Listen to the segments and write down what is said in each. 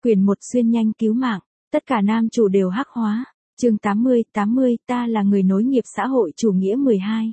Quyền 1 xuyên nhanh cứu mạng, tất cả nam chủ đều hắc hóa. Chương 80, ta là người nối nghiệp xã hội chủ nghĩa 12.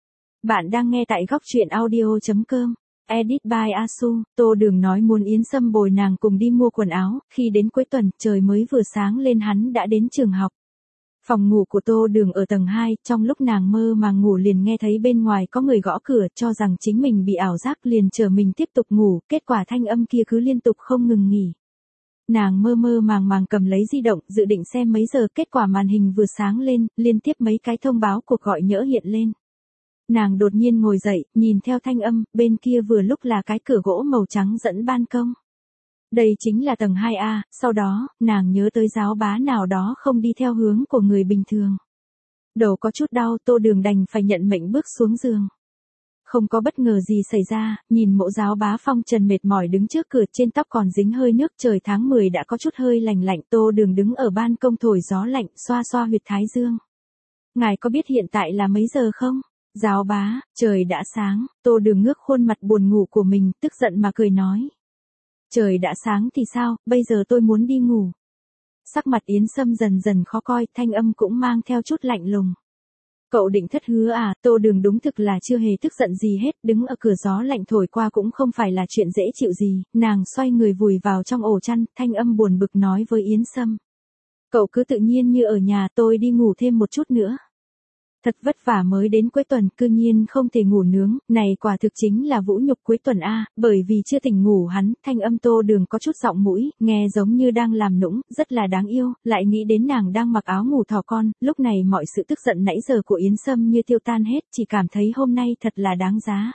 Bạn đang nghe tại góc truyện audio.com. Edit by Asu. Tô Đường nói muốn Yến Sâm bồi nàng cùng đi mua quần áo, khi đến cuối tuần, trời mới vừa sáng lên hắn đã đến trường học. Phòng ngủ của Tô Đường ở tầng 2, trong lúc nàng mơ màng ngủ liền nghe thấy bên ngoài có người gõ cửa, cho rằng chính mình bị ảo giác liền chờ mình tiếp tục ngủ, kết quả thanh âm kia cứ liên tục không ngừng nghỉ. Nàng mơ mơ màng màng cầm lấy di động, dự định xem mấy giờ, kết quả màn hình vừa sáng lên, liên tiếp mấy cái thông báo cuộc gọi nhỡ hiện lên. Nàng đột nhiên ngồi dậy, nhìn theo thanh âm, bên kia vừa lúc là cái cửa gỗ màu trắng dẫn ban công. Đây chính là tầng 2A, sau đó, nàng nhớ tới giáo bá nào đó không đi theo hướng của người bình thường. Đầu có chút đau, Tô Đường đành phải nhận mệnh bước xuống giường. Không có bất ngờ gì xảy ra, nhìn mộ giáo bá phong trần mệt mỏi đứng trước cửa, trên tóc còn dính hơi nước, trời tháng 10 đã có chút hơi lạnh lạnh. Tô Đường đứng ở ban công thổi gió lạnh, xoa xoa huyệt thái dương. Ngài có biết hiện tại là mấy giờ không? Giáo bá, trời đã sáng. Tô Đường ngước khuôn mặt buồn ngủ của mình, tức giận mà cười nói. Trời đã sáng thì sao, bây giờ tôi muốn đi ngủ. Sắc mặt Yến Sâm dần dần khó coi, thanh âm cũng mang theo chút lạnh lùng. Cậu định thất hứa à? Tô Đường đúng thực là chưa hề tức giận gì hết, đứng ở cửa gió lạnh thổi qua cũng không phải là chuyện dễ chịu gì, nàng xoay người vùi vào trong ổ chăn, thanh âm buồn bực nói với Yến Sâm. Cậu cứ tự nhiên như ở nhà, tôi đi ngủ thêm một chút nữa. Thật vất vả mới đến cuối tuần, cư nhiên không thể ngủ nướng, này quả thực chính là vũ nhục cuối tuần a, bởi vì chưa tỉnh ngủ hắn, thanh âm Tô Đường có chút giọng mũi, nghe giống như đang làm nũng, rất là đáng yêu, lại nghĩ đến nàng đang mặc áo ngủ thỏ con, lúc này mọi sự tức giận nãy giờ của Yến Sâm như tiêu tan hết, chỉ cảm thấy hôm nay thật là đáng giá.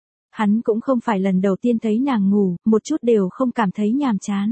Hắn cũng không phải lần đầu tiên thấy nàng ngủ, một chút đều không cảm thấy nhàm chán.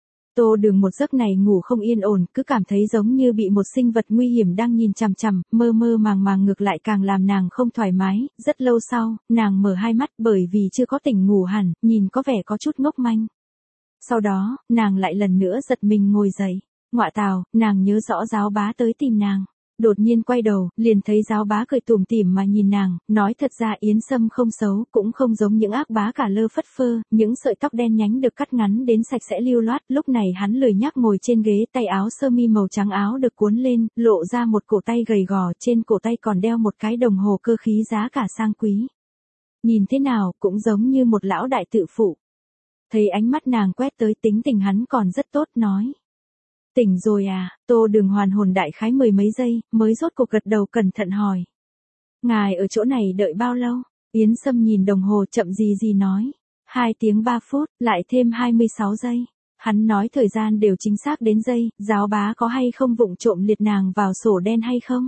Tô Đường một giấc này ngủ không yên ổn, cứ cảm thấy giống như bị một sinh vật nguy hiểm đang nhìn chằm chằm, mơ mơ màng màng ngược lại càng làm nàng không thoải mái. Rất lâu sau, nàng mở hai mắt bởi vì chưa có tỉnh ngủ hẳn, nhìn có vẻ có chút ngốc manh. Sau đó, nàng lại lần nữa giật mình ngồi dậy. Ngọa tào, nàng nhớ rõ giáo bá tới tìm nàng. Đột nhiên quay đầu, liền thấy giáo bá cười tủm tỉm mà nhìn nàng, nói thật ra Yến Sâm không xấu, cũng không giống những ác bá cả lơ phất phơ, những sợi tóc đen nhánh được cắt ngắn đến sạch sẽ lưu loát, lúc này hắn lười nhác ngồi trên ghế, tay áo sơ mi màu trắng áo được cuốn lên, lộ ra một cổ tay gầy gò, trên cổ tay còn đeo một cái đồng hồ cơ khí giá cả sang quý. Nhìn thế nào, cũng giống như một lão đại tự phụ. Thấy ánh mắt nàng quét tới, tính tình hắn còn rất tốt, nói. Tỉnh rồi à? Tô Đường hoàn hồn đại khái mười mấy giây, mới rốt cuộc gật đầu cẩn thận hỏi. Ngài ở chỗ này đợi bao lâu? Yến Sâm nhìn đồng hồ chậm gì nói. 2 tiếng 3 phút, lại thêm 26 giây. Hắn nói thời gian đều chính xác đến giây, giáo bá có hay không vụng trộm liệt nàng vào sổ đen hay không?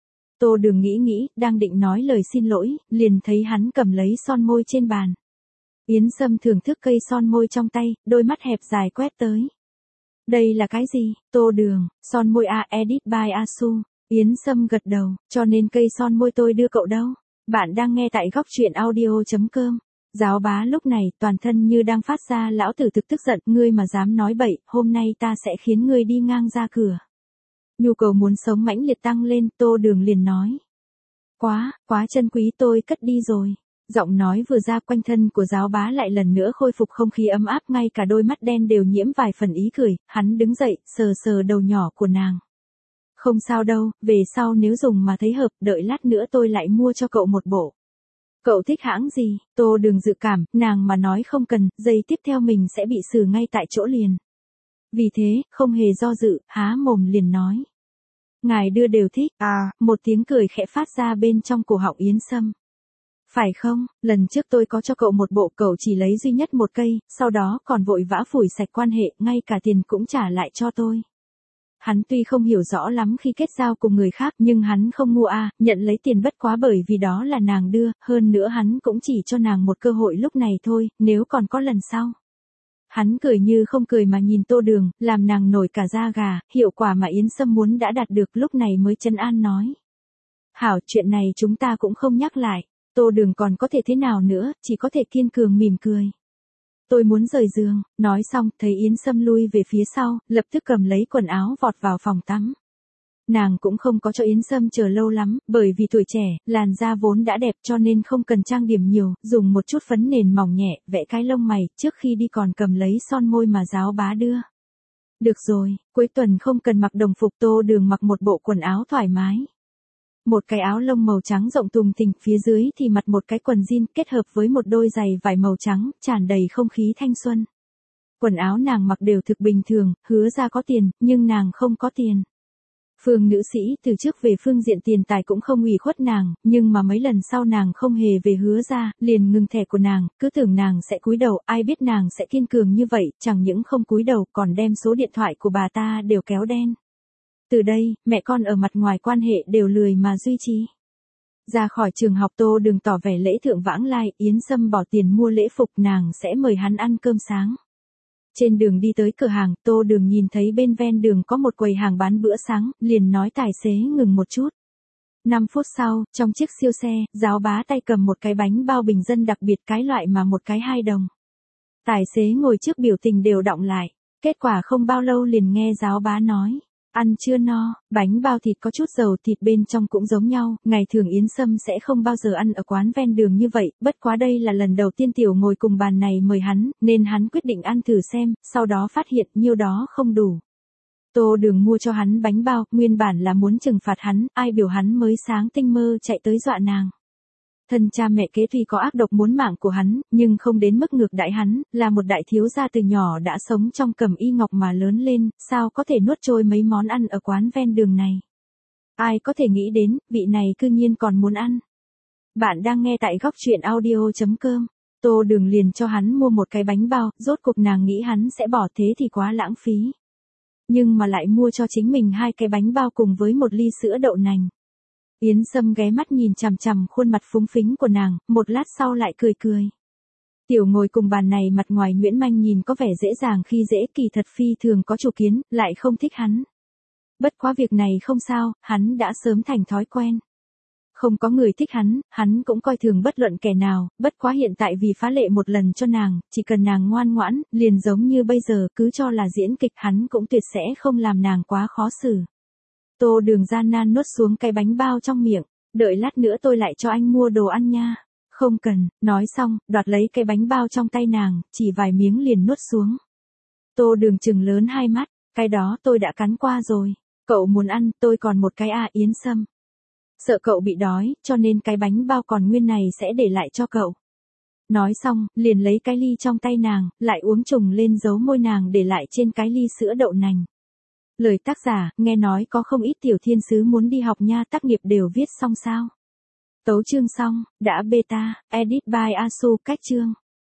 Tô Đường nghĩ, đang định nói lời xin lỗi, liền thấy hắn cầm lấy son môi trên bàn. Yến Sâm thưởng thức cây son môi trong tay, đôi mắt hẹp dài quét tới. Đây là cái gì? Tô Đường, son môi a, edit by Asu. Yến Sâm gật đầu, cho nên cây son môi tôi đưa cậu đâu? Bạn đang nghe tại góc truyện audio.com. Giáo bá lúc này toàn thân như đang phát ra lão tử thực tức giận, ngươi mà dám nói bậy, hôm nay ta sẽ khiến ngươi đi ngang ra cửa. Nhu cầu muốn sống mãnh liệt tăng lên, Tô Đường liền nói. Quá chân quý, tôi cất đi rồi. Giọng nói vừa ra, quanh thân của giáo bá lại lần nữa khôi phục không khí ấm áp, ngay cả đôi mắt đen đều nhiễm vài phần ý cười, hắn đứng dậy, sờ đầu nhỏ của nàng. Không sao đâu, về sau nếu dùng mà thấy hợp, đợi lát nữa tôi lại mua cho cậu một bộ. Cậu thích hãng gì? Tô Đường dự cảm, nàng mà nói không cần, giây tiếp theo mình sẽ bị xử ngay tại chỗ liền. Vì thế, không hề do dự, há mồm liền nói. Ngài đưa đều thích, một tiếng cười khẽ phát ra bên trong cổ họng Yến Sâm. Phải không, lần trước tôi có cho cậu một bộ, cậu chỉ lấy duy nhất một cây, sau đó còn vội vã phủi sạch quan hệ, ngay cả tiền cũng trả lại cho tôi. Hắn tuy không hiểu rõ lắm khi kết giao cùng người khác, nhưng hắn không mua nhận lấy tiền bất quá bởi vì đó là nàng đưa, hơn nữa hắn cũng chỉ cho nàng một cơ hội lúc này thôi, nếu còn có lần sau. Hắn cười như không cười mà nhìn Tô Đường, làm nàng nổi cả da gà, hiệu quả mà Yến Sâm muốn đã đạt được, lúc này mới trấn an nói. Hảo, chuyện này chúng ta cũng không nhắc lại. Tô Đường còn có thể thế nào nữa, chỉ có thể kiên cường mỉm cười. Tôi muốn rời giường, nói xong, thấy Yến Sâm lui về phía sau, lập tức cầm lấy quần áo vọt vào phòng tắm. Nàng cũng không có cho Yến Sâm chờ lâu lắm, bởi vì tuổi trẻ, làn da vốn đã đẹp cho nên không cần trang điểm nhiều, dùng một chút phấn nền mỏng nhẹ, vẽ cái lông mày, trước khi đi còn cầm lấy son môi mà giáo bá đưa. Được rồi, cuối tuần không cần mặc đồng phục. Tô Đường mặc một bộ quần áo thoải mái. Một cái áo lông màu trắng rộng tùng thình, phía dưới thì mặc một cái quần jean kết hợp với một đôi giày vải màu trắng, tràn đầy không khí thanh xuân. Quần áo nàng mặc đều thực bình thường, Hứa ra có tiền, nhưng nàng không có tiền. Phương nữ sĩ từ trước về phương diện tiền tài cũng không ủy khuất nàng, nhưng mà mấy lần sau nàng không hề về Hứa ra, liền ngừng thẻ của nàng, cứ tưởng nàng sẽ cúi đầu, ai biết nàng sẽ kiên cường như vậy, chẳng những không cúi đầu còn đem số điện thoại của bà ta đều kéo đen. Từ đây, mẹ con ở mặt ngoài quan hệ đều lười mà duy trì. Ra khỏi trường học, Tô Đường tỏ vẻ lễ thượng vãng lai, Yến Sâm bỏ tiền mua lễ phục, nàng sẽ mời hắn ăn cơm sáng. Trên đường đi tới cửa hàng, Tô Đường nhìn thấy bên ven đường có một quầy hàng bán bữa sáng, liền nói tài xế ngừng một chút. 5 phút sau, trong chiếc siêu xe, Giáo Bá tay cầm một cái bánh bao bình dân đặc biệt, cái loại mà một cái 2 đồng. Tài xế ngồi trước biểu tình đều đọng lại. Kết quả không bao lâu liền nghe Giáo Bá nói. Ăn chưa no, bánh bao thịt có chút dầu, thịt bên trong cũng giống nhau, ngày thường Yến Sâm sẽ không bao giờ ăn ở quán ven đường như vậy, bất quá đây là lần đầu tiên Tiểu ngồi cùng bàn này mời hắn, nên hắn quyết định ăn thử xem, sau đó phát hiện nhiêu đó không đủ. Tô Đường mua cho hắn bánh bao, nguyên bản là muốn trừng phạt hắn, ai biểu hắn mới sáng tinh mơ chạy tới dọa nàng. Thân cha mẹ kế tuy có ác độc muốn mạng của hắn, nhưng không đến mức ngược đãi hắn, là một đại thiếu gia từ nhỏ đã sống trong Cẩm Y Ngọc mà lớn lên, sao có thể nuốt trôi mấy món ăn ở quán ven đường này. Ai có thể nghĩ đến, vị này cư nhiên còn muốn ăn. Bạn đang nghe tại góc truyện audio.com. Tô Đường liền cho hắn mua một cái bánh bao, rốt cuộc nàng nghĩ hắn sẽ bỏ, thế thì quá lãng phí. Nhưng mà lại mua cho chính mình 2 cái bánh bao cùng với một ly sữa đậu nành. Yến Sâm ghé mắt nhìn chằm chằm khuôn mặt phúng phính của nàng, một lát sau lại cười cười. Tiểu ngồi cùng bàn này mặt ngoài nhuyễn manh nhìn có vẻ dễ dàng khi dễ, kỳ thật phi thường có chủ kiến, lại không thích hắn. Bất quá việc này không sao, hắn đã sớm thành thói quen. Không có người thích hắn cũng coi thường bất luận kẻ nào, bất quá hiện tại vì phá lệ một lần cho nàng, chỉ cần nàng ngoan ngoãn, liền giống như bây giờ, cứ cho là diễn kịch, hắn cũng tuyệt sẽ không làm nàng quá khó xử. Tô Đường gian nan nuốt xuống cái bánh bao trong miệng, đợi lát nữa tôi lại cho anh mua đồ ăn nha. Không cần, nói xong, đoạt lấy cái bánh bao trong tay nàng, chỉ vài miếng liền nuốt xuống. Tô Đường trừng lớn hai mắt, cái đó tôi đã cắn qua rồi, cậu muốn ăn, tôi còn một cái à. Yến Sâm. Sợ cậu bị đói, cho nên cái bánh bao còn nguyên này sẽ để lại cho cậu. Nói xong, liền lấy cái ly trong tay nàng, lại uống trùng lên dấu môi nàng để lại trên cái ly sữa đậu nành. Lời tác giả, nghe nói có không ít tiểu thiên sứ muốn đi học nha, tác nghiệp đều viết xong sao? Tấu chương xong, đã beta, edit by Asu, cách chương.